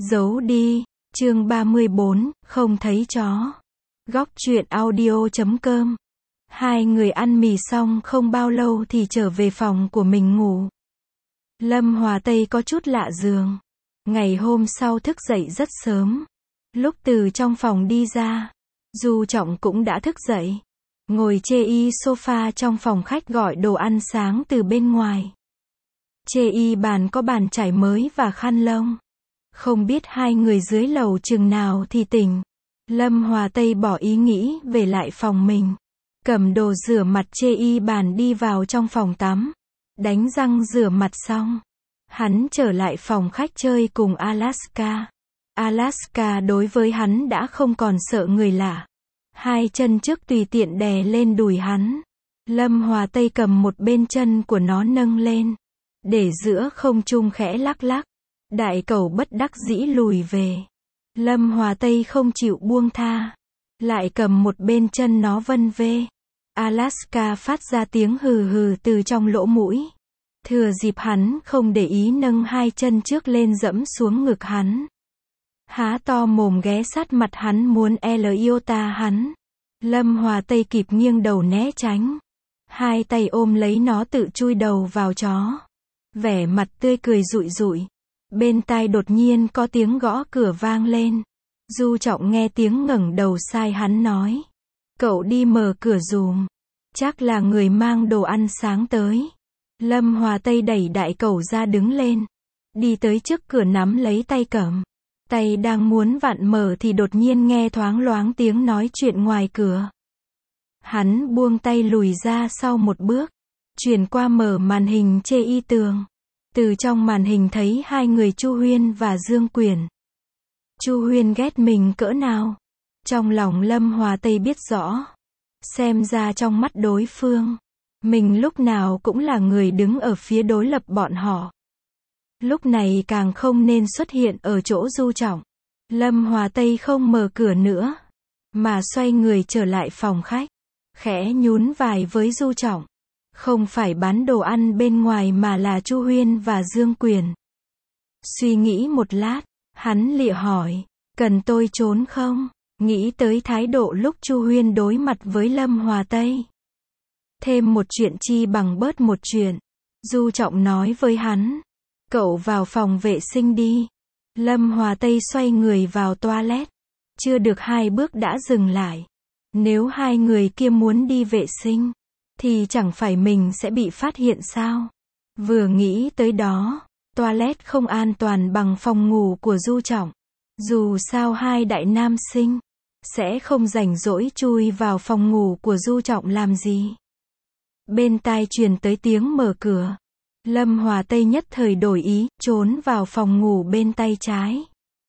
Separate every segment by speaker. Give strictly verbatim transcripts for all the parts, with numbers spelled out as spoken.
Speaker 1: Giấu đi. Chương ba mươi bốn, không thấy chó. Góc truyện audio chấm com. Hai người ăn mì xong không bao lâu thì trở về phòng của mình ngủ. Lâm Hòa Tây có chút lạ giường. Ngày hôm sau thức dậy rất sớm. Lúc từ trong phòng đi ra, Du Trọng cũng đã thức dậy. Ngồi chê y sofa trong phòng khách gọi đồ ăn sáng từ bên ngoài. Chê y bàn có bàn chải mới và khăn lông. Không biết hai người dưới lầu chừng nào thì tỉnh. Lâm Hòa Tây bỏ ý nghĩ về lại phòng mình. Cầm đồ rửa mặt chê y bàn đi vào trong phòng tắm. Đánh răng rửa mặt xong. Hắn trở lại phòng khách chơi cùng Alaska. Alaska đối với hắn đã không còn sợ người lạ. Hai chân trước tùy tiện đè lên đùi hắn. Lâm Hòa Tây cầm một bên chân của nó nâng lên. Để giữa không trung khẽ lắc lắc. Đại cẩu bất đắc dĩ lùi về. Lâm Hòa Tây không chịu buông tha. Lại cầm một bên chân nó vân vê. Alaska phát ra tiếng hừ hừ từ trong lỗ mũi. Thừa dịp hắn không để ý nâng hai chân trước lên dẫm xuống ngực hắn. Há to mồm ghé sát mặt hắn muốn Eliota hắn. Lâm Hòa Tây kịp nghiêng đầu né tránh. Hai tay ôm lấy nó tự chui đầu vào chó. Vẻ mặt tươi cười rụi rụi. Bên tai đột nhiên có tiếng gõ cửa vang lên. Du Trọng nghe tiếng ngẩng đầu sai hắn nói. Cậu đi mở cửa giùm. Chắc là người mang đồ ăn sáng tới. Lâm Hòa Tây đẩy đại cẩu ra đứng lên. Đi tới trước cửa nắm lấy tay cẩm. Tay đang muốn vặn mở thì đột nhiên nghe thoáng loáng tiếng nói chuyện ngoài cửa. Hắn buông tay lùi ra sau một bước. Chuyển qua mở màn hình chê y tường. Từ trong màn hình thấy hai người Chu Huyên và Dương Quyền. Chu Huyên ghét mình cỡ nào? Trong lòng Lâm Hòa Tây biết rõ. Xem ra trong mắt đối phương, mình lúc nào cũng là người đứng ở phía đối lập bọn họ. Lúc này càng không nên xuất hiện ở chỗ Du Trọng. Lâm Hòa Tây không mở cửa nữa, mà xoay người trở lại phòng khách. Khẽ nhún vai với Du Trọng. Không phải bán đồ ăn bên ngoài mà là Chu Huyên và Dương Quyền. Suy nghĩ một lát, hắn lịa hỏi, cần tôi trốn không? Nghĩ tới thái độ lúc Chu Huyên đối mặt với Lâm Hòa Tây. Thêm một chuyện chi bằng bớt một chuyện. Du Trọng nói với hắn, cậu vào phòng vệ sinh đi. Lâm Hòa Tây xoay người vào toilet. Chưa được hai bước đã dừng lại. Nếu hai người kia muốn đi vệ sinh, thì chẳng phải mình sẽ bị phát hiện sao? Vừa nghĩ tới đó, toilet không an toàn bằng phòng ngủ của Du Trọng. Dù sao hai đại nam sinh sẽ không rảnh rỗi chui vào phòng ngủ của Du Trọng làm gì. Bên tai truyền tới tiếng mở cửa. Lâm Hòa Tây nhất thời đổi ý, trốn vào phòng ngủ bên tay trái.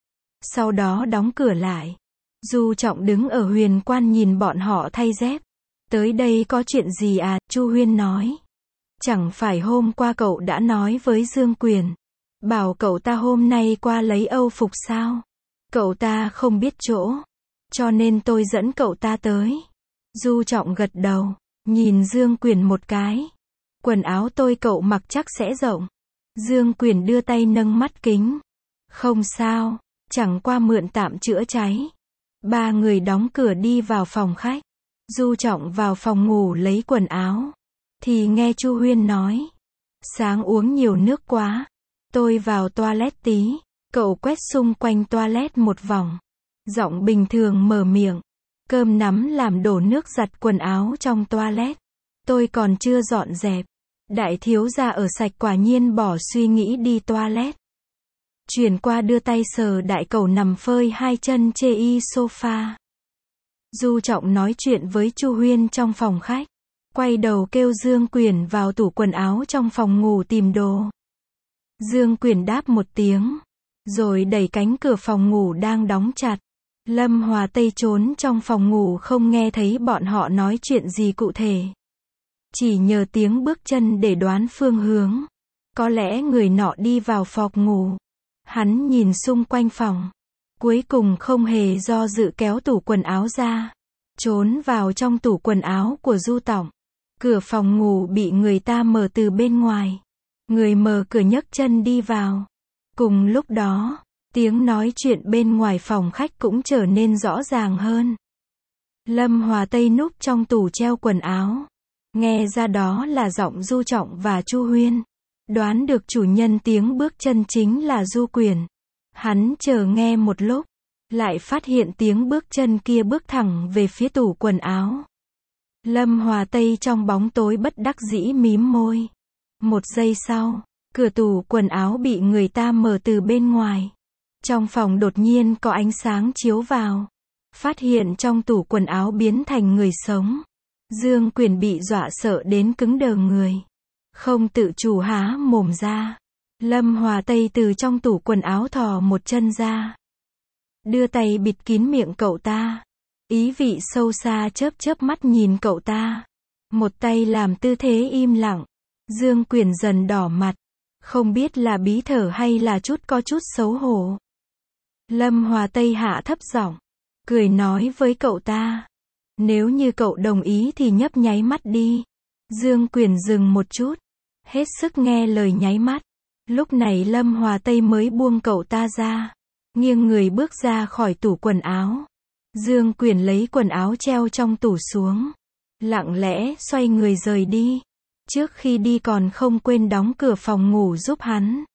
Speaker 1: Sau đó đóng cửa lại. Du Trọng đứng ở huyền quan nhìn bọn họ thay dép. Tới đây có chuyện gì à? Chu Huyên nói. Chẳng phải hôm qua cậu đã nói với Dương Quyền, bảo cậu ta hôm nay qua lấy âu phục sao? Cậu ta không biết chỗ, cho nên tôi dẫn cậu ta tới. Du Trọng gật đầu, nhìn Dương Quyền một cái. Quần áo tôi cậu mặc chắc sẽ rộng. Dương Quyền đưa tay nâng mắt kính. Không sao, chẳng qua mượn tạm chữa cháy. Ba người đóng cửa đi vào phòng khách. Du Trọng vào phòng ngủ lấy quần áo. Thì nghe Chu Huyên nói. Sáng uống nhiều nước quá. Tôi vào toilet tí. Cậu quét xung quanh toilet một vòng. Giọng bình thường mở miệng. Cơm nắm làm đổ nước giặt quần áo trong toilet. Tôi còn chưa dọn dẹp. Đại thiếu gia ở sạch quả nhiên bỏ suy nghĩ đi toilet. Chuyển qua đưa tay sờ đại cẩu nằm phơi hai chân chê y sofa. Du Trọng nói chuyện với Chu Huyên trong phòng khách. Quay đầu kêu Dương Quyền vào tủ quần áo trong phòng ngủ tìm đồ. Dương Quyền đáp một tiếng. Rồi đẩy cánh cửa phòng ngủ đang đóng chặt. Lâm Hòa Tây trốn trong phòng ngủ không nghe thấy bọn họ nói chuyện gì cụ thể. Chỉ nhờ tiếng bước chân để đoán phương hướng. Có lẽ người nọ đi vào phòng ngủ. Hắn nhìn xung quanh phòng. Cuối cùng không hề do dự kéo tủ quần áo ra. Trốn vào trong tủ quần áo của Du Tổng. Cửa phòng ngủ bị người ta mở từ bên ngoài. Người mở cửa nhấc chân đi vào. Cùng lúc đó, Tiếng nói chuyện bên ngoài phòng khách cũng trở nên rõ ràng hơn. Lâm Hòa Tây núp trong tủ treo quần áo. Nghe ra đó là giọng Du Trọng và Chu Huyên. Đoán được chủ nhân tiếng bước chân chính là Du Quyền. Hắn chờ nghe một lúc, lại phát hiện tiếng bước chân kia bước thẳng về phía tủ quần áo. Lâm Hòa Tây trong bóng tối bất đắc dĩ mím môi. Một giây sau, cửa tủ quần áo bị người ta mở từ bên ngoài. Trong phòng đột nhiên có ánh sáng chiếu vào. Phát hiện trong tủ quần áo biến thành người sống. Dương Quyền bị dọa sợ đến cứng đờ người. Không tự chủ há mồm ra. Lâm Hòa Tây từ trong tủ quần áo thò một chân ra. Đưa tay bịt kín miệng cậu ta. Ý vị sâu xa chớp chớp mắt nhìn cậu ta. Một tay làm tư thế im lặng. Dương Quyền dần đỏ mặt. Không biết là bí thở hay là chút có chút xấu hổ. Lâm Hòa Tây hạ thấp giọng, cười nói với cậu ta. Nếu như cậu đồng ý thì nhấp nháy mắt đi. Dương Quyền dừng một chút. Hết sức nghe lời nháy mắt. Lúc này Lâm Hòa Tây mới buông cậu ta ra. Nghiêng người bước ra khỏi tủ quần áo. Dương Quyền lấy quần áo treo trong tủ xuống. Lặng lẽ xoay người rời đi. Trước khi đi còn không quên đóng cửa phòng ngủ giúp hắn.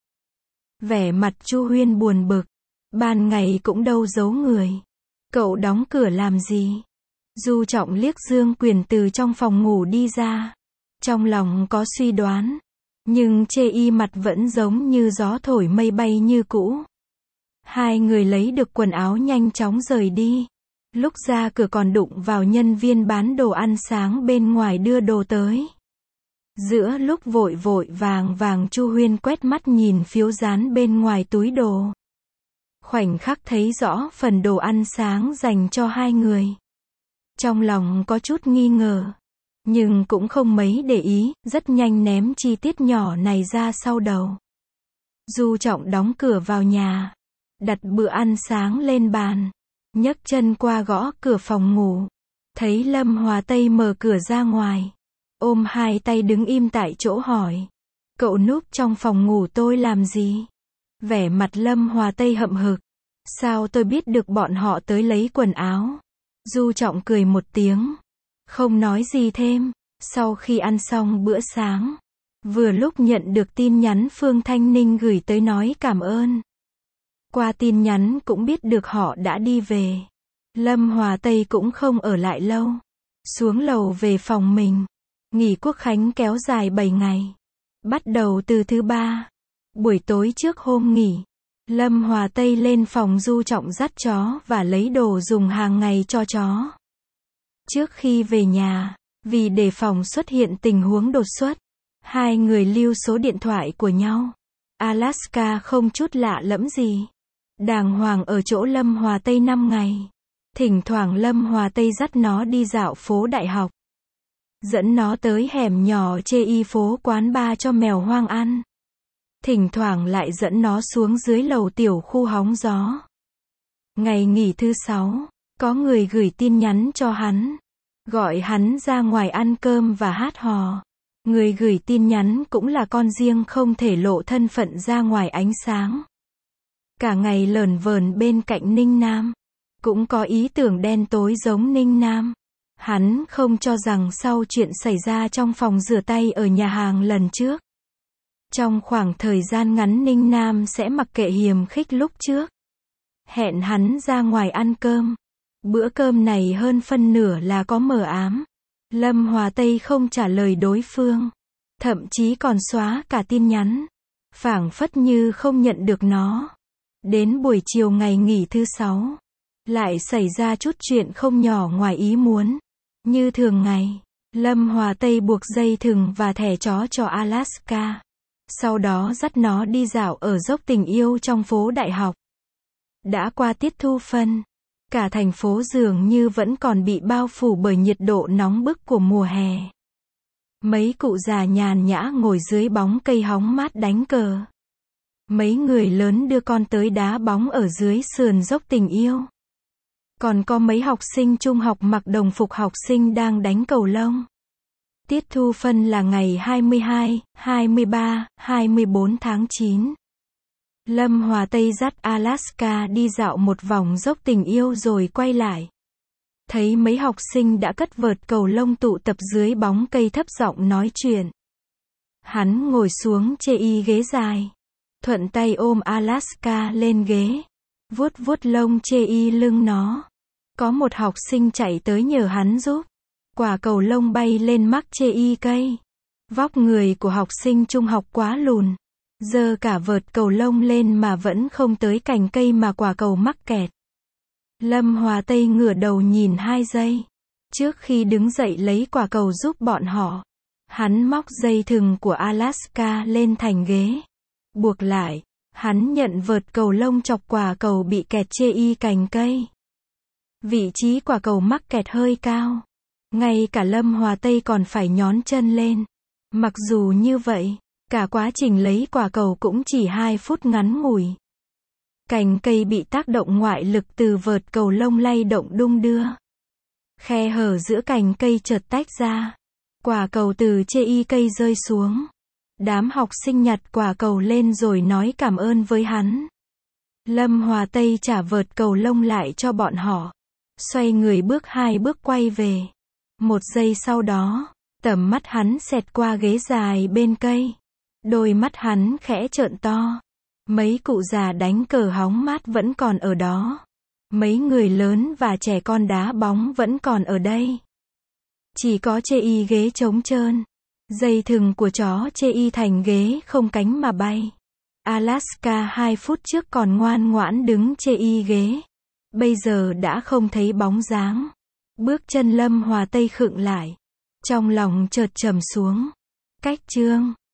Speaker 1: Vẻ mặt Chu Huyên buồn bực. Ban ngày cũng đâu giấu người. Cậu đóng cửa làm gì? Du Trọng liếc Dương Quyền từ trong phòng ngủ đi ra. Trong lòng có suy đoán. Nhưng chê y mặt vẫn giống như gió thổi mây bay như cũ. Hai người lấy được quần áo nhanh chóng rời đi. Lúc ra cửa còn đụng vào nhân viên bán đồ ăn sáng bên ngoài đưa đồ tới. Giữa lúc vội vội vàng vàng Chu Huyên quét mắt nhìn phiếu dán bên ngoài túi đồ. Khoảnh khắc thấy rõ phần đồ ăn sáng dành cho hai người. Trong lòng có chút nghi ngờ. Nhưng cũng không mấy để ý, rất nhanh ném chi tiết nhỏ này ra sau đầu. Du Trọng đóng cửa vào nhà. Đặt bữa ăn sáng lên bàn. Nhấc chân qua gõ cửa phòng ngủ. Thấy Lâm Hòa Tây mở cửa ra ngoài. Ôm hai tay đứng im tại chỗ hỏi. Cậu núp trong phòng ngủ tôi làm gì? Vẻ mặt Lâm Hòa Tây hậm hực. Sao tôi biết được bọn họ tới lấy quần áo? Du Trọng cười một tiếng. Không nói gì thêm. Sau khi ăn xong bữa sáng. Vừa lúc nhận được tin nhắn Phương Thanh Ninh gửi tới nói cảm ơn. Qua tin nhắn cũng biết được họ đã đi về. Lâm Hòa Tây cũng không ở lại lâu. Xuống lầu về phòng mình. Nghỉ quốc khánh kéo dài bảy ngày. Bắt đầu từ thứ ba. Buổi tối trước hôm nghỉ. Lâm Hòa Tây lên phòng Du Trọng dắt chó và lấy đồ dùng hàng ngày cho chó. Trước khi về nhà, vì đề phòng xuất hiện tình huống đột xuất, hai người lưu số điện thoại của nhau. Alaska không chút lạ lẫm gì. Đàng hoàng ở chỗ Lâm Hòa Tây năm ngày. Thỉnh thoảng Lâm Hòa Tây dắt nó đi dạo phố đại học. Dẫn nó tới hẻm nhỏ chê y phố quán bar cho mèo hoang ăn. Thỉnh thoảng lại dẫn nó xuống dưới lầu tiểu khu hóng gió. Ngày nghỉ thứ sáu, có người gửi tin nhắn cho hắn. Gọi hắn ra ngoài ăn cơm và hát hò. Người gửi tin nhắn cũng là con riêng không thể lộ thân phận ra ngoài ánh sáng. Cả ngày lởn vởn bên cạnh Ninh Nam. Cũng có ý tưởng đen tối giống Ninh Nam. Hắn không cho rằng sau chuyện xảy ra trong phòng rửa tay ở nhà hàng lần trước. Trong khoảng thời gian ngắn Ninh Nam sẽ mặc kệ hiềm khích lúc trước. Hẹn hắn ra ngoài ăn cơm. Bữa cơm này hơn phân nửa là có mờ ám. Lâm Hòa Tây không trả lời đối phương. Thậm chí còn xóa cả tin nhắn. Phảng phất như không nhận được nó. Đến buổi chiều ngày nghỉ thứ sáu. Lại xảy ra chút chuyện không nhỏ ngoài ý muốn. Như thường ngày, Lâm Hòa Tây buộc dây thừng và thẻ chó cho Alaska. Sau đó dắt nó đi dạo ở dốc tình yêu trong phố đại học. Đã qua tiết thu phân. Cả thành phố dường như vẫn còn bị bao phủ bởi nhiệt độ nóng bức của mùa hè. Mấy cụ già nhàn nhã ngồi dưới bóng cây hóng mát đánh cờ. Mấy người lớn đưa con tới đá bóng ở dưới sườn dốc tình yêu. Còn có mấy học sinh trung học mặc đồng phục học sinh đang đánh cầu lông. Tiết thu phân là ngày hai mươi hai, hai mươi ba, hai mươi bốn tháng chín. Lâm Hòa Tây dắt Alaska đi dạo một vòng dốc tình yêu rồi quay lại. Thấy mấy học sinh đã cất vợt cầu lông tụ tập dưới bóng cây thấp giọng nói chuyện. Hắn ngồi xuống chê y ghế dài. Thuận tay ôm Alaska lên ghế. Vuốt vuốt lông chê y lưng nó. Có một học sinh chạy tới nhờ hắn giúp. Quả cầu lông bay lên mắc chê y cây. Vóc người của học sinh trung học quá lùn. Giơ cả vợt cầu lông lên mà vẫn không tới cành cây mà quả cầu mắc kẹt. Lâm Hòa Tây ngửa đầu nhìn hai giây. Trước khi đứng dậy lấy quả cầu giúp bọn họ, hắn móc dây thừng của Alaska lên thành ghế. Buộc lại, hắn nhận vợt cầu lông chọc quả cầu bị kẹt chê y cành cây. Vị trí quả cầu mắc kẹt hơi cao. Ngay cả Lâm Hòa Tây còn phải nhón chân lên. Mặc dù như vậy, cả quá trình lấy quả cầu cũng chỉ hai phút ngắn ngủi. Cành cây bị tác động ngoại lực từ vợt cầu lông lay động đung đưa. Khe hở giữa cành cây chợt tách ra. Quả cầu từ chê y cây rơi xuống. Đám học sinh nhặt quả cầu lên rồi nói cảm ơn với hắn. Lâm Hòa Tây trả vợt cầu lông lại cho bọn họ. Xoay người bước hai bước quay về. Một giây sau đó, tầm mắt hắn xẹt qua ghế dài bên cây. Đôi mắt hắn khẽ trợn to. Mấy cụ già đánh cờ hóng mát vẫn còn ở đó. Mấy người lớn và trẻ con đá bóng vẫn còn ở đây. Chỉ có chê y ghế trống trơn. Dây thừng của chó chê y thành ghế không cánh mà bay. Alaska hai phút trước còn ngoan ngoãn đứng chê y ghế. Bây giờ đã không thấy bóng dáng. Bước chân Lâm Hòa Tây khựng lại. Trong lòng chợt trầm xuống. Cách chương